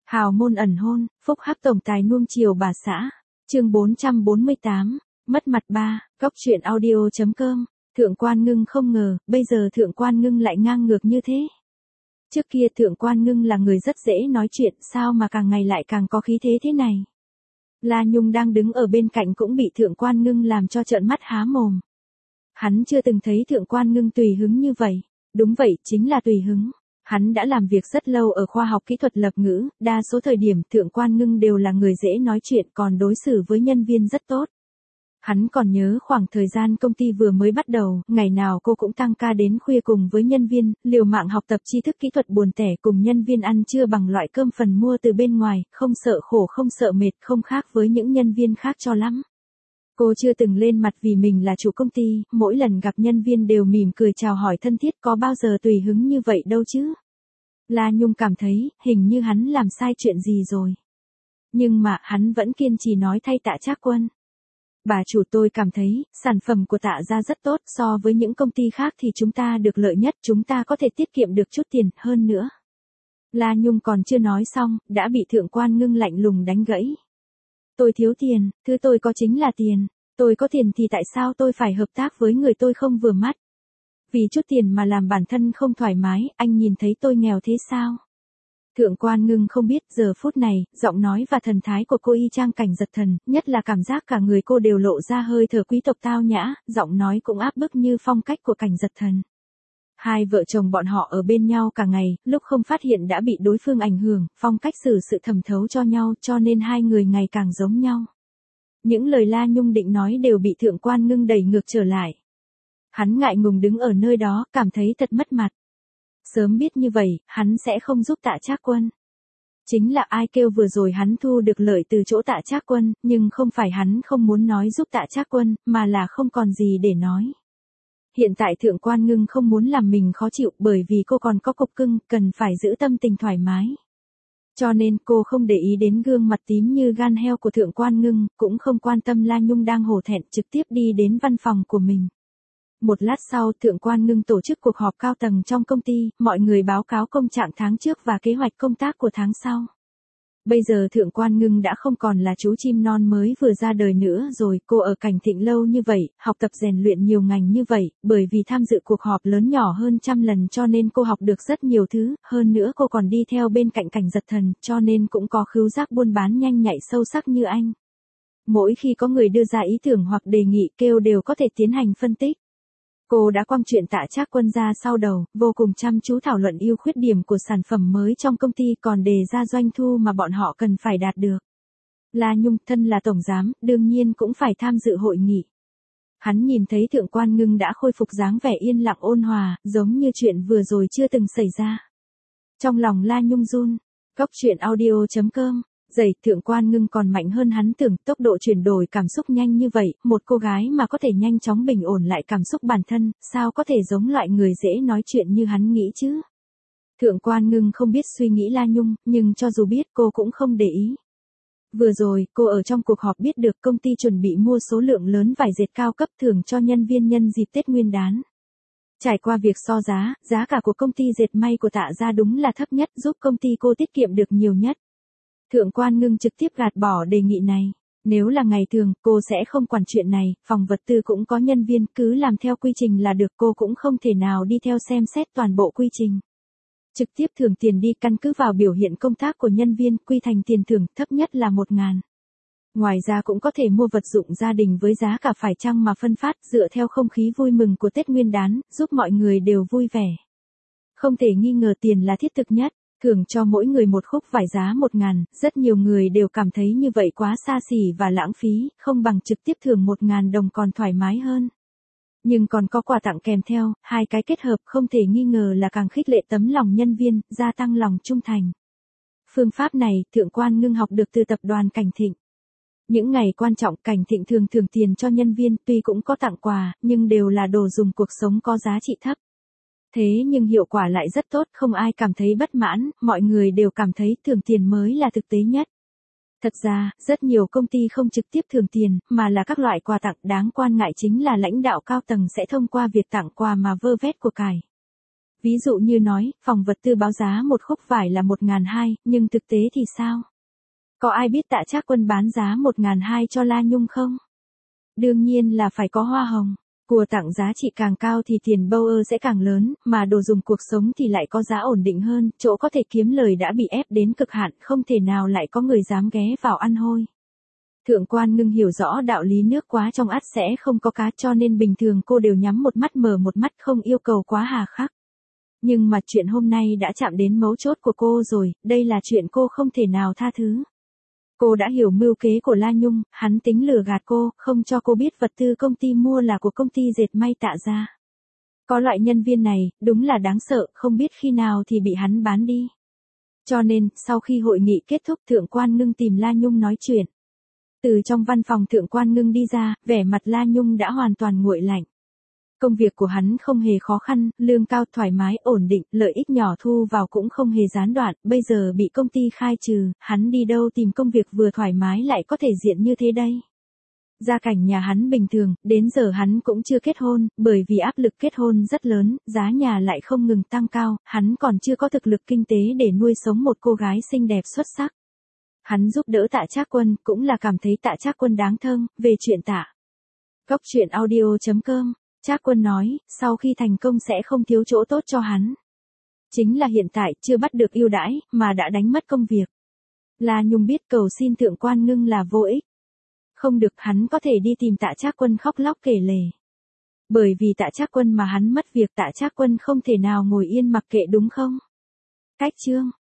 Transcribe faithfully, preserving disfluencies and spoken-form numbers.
Hào môn ẩn hôn, phúc hắc tổng tài nuông chiều bà xã. Chương bốn trăm bốn mươi tám, mất mặt ba, góc truyện audio.com. Thượng Quan Ngưng không ngờ, bây giờ Thượng Quan Ngưng lại ngang ngược như thế. Trước kia Thượng Quan Ngưng là người rất dễ nói chuyện, sao mà càng ngày lại càng có khí thế thế này. La Nhung đang đứng ở bên cạnh cũng bị Thượng Quan Ngưng làm cho trợn mắt há mồm. Hắn chưa từng thấy Thượng Quan Ngưng tùy hứng như vậy. Đúng vậy, chính là tùy hứng. Hắn đã làm việc rất lâu ở khoa học kỹ thuật lập ngữ, đa số thời điểm Thượng Quan Ngưng đều là người dễ nói chuyện còn đối xử với nhân viên rất tốt. Hắn còn nhớ khoảng thời gian công ty vừa mới bắt đầu, ngày nào cô cũng tăng ca đến khuya cùng với nhân viên, liều mạng học tập tri thức kỹ thuật buồn tẻ cùng nhân viên ăn trưa bằng loại cơm phần mua từ bên ngoài, không sợ khổ không sợ mệt, không khác với những nhân viên khác cho lắm. Cô chưa từng lên mặt vì mình là chủ công ty, mỗi lần gặp nhân viên đều mỉm cười chào hỏi thân thiết, có bao giờ tùy hứng như vậy đâu chứ. La Nhung cảm thấy, hình như hắn làm sai chuyện gì rồi. Nhưng mà, hắn vẫn kiên trì nói thay Tạ Trác Quân. Bà chủ, tôi cảm thấy, sản phẩm của Tạ gia rất tốt, so với những công ty khác thì chúng ta được lợi nhất, chúng ta có thể tiết kiệm được chút tiền, hơn nữa. La Nhung còn chưa nói xong, đã bị Thượng Quan Ngưng lạnh lùng đánh gãy. Tôi thiếu tiền, thứ tôi có chính là tiền. Tôi có tiền thì tại sao tôi phải hợp tác với người tôi không vừa mắt? Vì chút tiền mà làm bản thân không thoải mái, anh nhìn thấy tôi nghèo thế sao? Thượng Quan Ngưng không biết giờ phút này, giọng nói và thần thái của cô y chang Cảnh Giật Thần, nhất là cảm giác cả người cô đều lộ ra hơi thở quý tộc tao nhã, giọng nói cũng áp bức như phong cách của Cảnh Giật Thần. Hai vợ chồng bọn họ ở bên nhau cả ngày, lúc không phát hiện đã bị đối phương ảnh hưởng, phong cách xử sự thẩm thấu cho nhau, cho nên hai người ngày càng giống nhau. Những lời La Nhung định nói đều bị Thượng Quan Ngưng đẩy ngược trở lại. Hắn ngại ngùng đứng ở nơi đó, cảm thấy thật mất mặt. Sớm biết như vậy, hắn sẽ không giúp Tạ Trác Quân. Chính là ai kêu vừa rồi hắn thu được lợi từ chỗ Tạ Trác Quân, nhưng không phải hắn không muốn nói giúp Tạ Trác Quân, mà là không còn gì để nói. Hiện tại Thượng Quan Ngưng không muốn làm mình khó chịu bởi vì cô còn có cục cưng, cần phải giữ tâm tình thoải mái. Cho nên cô không để ý đến gương mặt tím như gan heo của Thượng Quan Ngưng, cũng không quan tâm La Nhung đang hổ thẹn, trực tiếp đi đến văn phòng của mình. Một lát sau, Thượng Quan Ngưng tổ chức cuộc họp cao tầng trong công ty, mọi người báo cáo công trạng tháng trước và kế hoạch công tác của tháng sau. Bây giờ Thượng Quan Ngưng đã không còn là chú chim non mới vừa ra đời nữa rồi, cô ở Cảnh Thịnh lâu như vậy, học tập rèn luyện nhiều ngành như vậy, bởi vì tham dự cuộc họp lớn nhỏ hơn trăm lần cho nên cô học được rất nhiều thứ, hơn nữa cô còn đi theo bên cạnh Cảnh Giật Thần, cho nên cũng có khứu giác buôn bán nhanh nhạy sâu sắc như anh. Mỗi khi có người đưa ra ý tưởng hoặc đề nghị kêu đều có thể tiến hành phân tích. Cô đã quăng chuyện Tạ Trác Quân ra sau đầu, vô cùng chăm chú thảo luận ưu khuyết điểm của sản phẩm mới trong công ty còn đề ra doanh thu mà bọn họ cần phải đạt được. La Nhung, thân là tổng giám, đương nhiên cũng phải tham dự hội nghị. Hắn nhìn thấy Thượng Quan Ngưng đã khôi phục dáng vẻ yên lặng ôn hòa, giống như chuyện vừa rồi chưa từng xảy ra. Trong lòng La Nhung run, góc truyện audio.com. Dày, Thượng Quan Ngưng còn mạnh hơn hắn tưởng, tốc độ chuyển đổi cảm xúc nhanh như vậy, một cô gái mà có thể nhanh chóng bình ổn lại cảm xúc bản thân, sao có thể giống loại người dễ nói chuyện như hắn nghĩ chứ? Thượng Quan Ngưng không biết suy nghĩ La Nhung, nhưng cho dù biết cô cũng không để ý. Vừa rồi, cô ở trong cuộc họp biết được công ty chuẩn bị mua số lượng lớn vải dệt cao cấp thưởng cho nhân viên nhân dịp Tết Nguyên đán. Trải qua việc so giá, giá cả của công ty dệt may của Tạ gia đúng là thấp nhất, giúp công ty cô tiết kiệm được nhiều nhất. Thượng Quan Ngưng trực tiếp gạt bỏ đề nghị này. Nếu là ngày thường, cô sẽ không quản chuyện này, phòng vật tư cũng có nhân viên, cứ làm theo quy trình là được, cô cũng không thể nào đi theo xem xét toàn bộ quy trình. Trực tiếp thưởng tiền đi, căn cứ vào biểu hiện công tác của nhân viên, quy thành tiền thưởng, thấp nhất là một ngàn. Ngoài ra cũng có thể mua vật dụng gia đình với giá cả phải chăng mà phân phát, dựa theo không khí vui mừng của Tết Nguyên đán, giúp mọi người đều vui vẻ. Không thể nghi ngờ tiền là thiết thực nhất. Thưởng cho mỗi người một khúc vải giá một ngàn, rất nhiều người đều cảm thấy như vậy quá xa xỉ và lãng phí, không bằng trực tiếp thưởng một ngàn đồng còn thoải mái hơn. Nhưng còn có quà tặng kèm theo, hai cái kết hợp không thể nghi ngờ là càng khích lệ tấm lòng nhân viên, gia tăng lòng trung thành. Phương pháp này, Thượng Quan Ngưng học được từ tập đoàn Cảnh Thịnh. Những ngày quan trọng, Cảnh Thịnh thường thưởng tiền cho nhân viên, tuy cũng có tặng quà, nhưng đều là đồ dùng cuộc sống có giá trị thấp. Thế nhưng hiệu quả lại rất tốt, không ai cảm thấy bất mãn, mọi người đều cảm thấy thưởng tiền mới là thực tế nhất. Thật ra, rất nhiều công ty không trực tiếp thưởng tiền, mà là các loại quà tặng, đáng quan ngại chính là lãnh đạo cao tầng sẽ thông qua việc tặng quà mà vơ vét của cải. Ví dụ như nói, phòng vật tư báo giá một khúc vải là một nghìn hai, nhưng thực tế thì sao? Có ai biết Tạ Trác Quân bán giá một nghìn hai cho La Nhung không? Đương nhiên là phải có hoa hồng. Của tặng giá trị càng cao thì tiền bâu ơ sẽ càng lớn, mà đồ dùng cuộc sống thì lại có giá ổn định hơn, chỗ có thể kiếm lời đã bị ép đến cực hạn, không thể nào lại có người dám ghé vào ăn hôi. Thượng quan Ngưng hiểu rõ đạo lý nước quá trong ắt sẽ không có cá, cho nên bình thường cô đều nhắm một mắt mở một mắt, không yêu cầu quá hà khắc. Nhưng mà chuyện hôm nay đã chạm đến mấu chốt của cô rồi, đây là chuyện cô không thể nào tha thứ. Cô đã hiểu mưu kế của La Nhung, hắn tính lừa gạt cô, không cho cô biết vật tư công ty mua là của công ty dệt may Tạ gia. Có loại nhân viên này, đúng là đáng sợ, không biết khi nào thì bị hắn bán đi. Cho nên, sau khi hội nghị kết thúc, Thượng quan Ngưng tìm La Nhung nói chuyện. Từ trong văn phòng Thượng quan Ngưng đi ra, vẻ mặt La Nhung đã hoàn toàn nguội lạnh. Công việc của hắn không hề khó khăn, lương cao, thoải mái, ổn định, lợi ích nhỏ thu vào cũng không hề gián đoạn, bây giờ bị công ty khai trừ, hắn đi đâu tìm công việc vừa thoải mái lại có thể diện như thế đây. Gia cảnh nhà hắn bình thường, đến giờ hắn cũng chưa kết hôn, bởi vì áp lực kết hôn rất lớn, giá nhà lại không ngừng tăng cao, hắn còn chưa có thực lực kinh tế để nuôi sống một cô gái xinh đẹp xuất sắc. Hắn giúp đỡ Tạ Trác Quân, cũng là cảm thấy Tạ Trác Quân đáng thương. Về chuyện Tạ Góc truyện audio chấm com, Trác Quân nói, sau khi thành công sẽ không thiếu chỗ tốt cho hắn. Chính là hiện tại chưa bắt được ưu đãi, mà đã đánh mất công việc. La Nhung biết cầu xin Thượng quan Ngưng là vô ích. Không được, hắn có thể đi tìm Tạ Trác Quân khóc lóc kể lể. Bởi vì Tạ Trác Quân mà hắn mất việc, Tạ Trác Quân không thể nào ngồi yên mặc kệ đúng không? Cách chương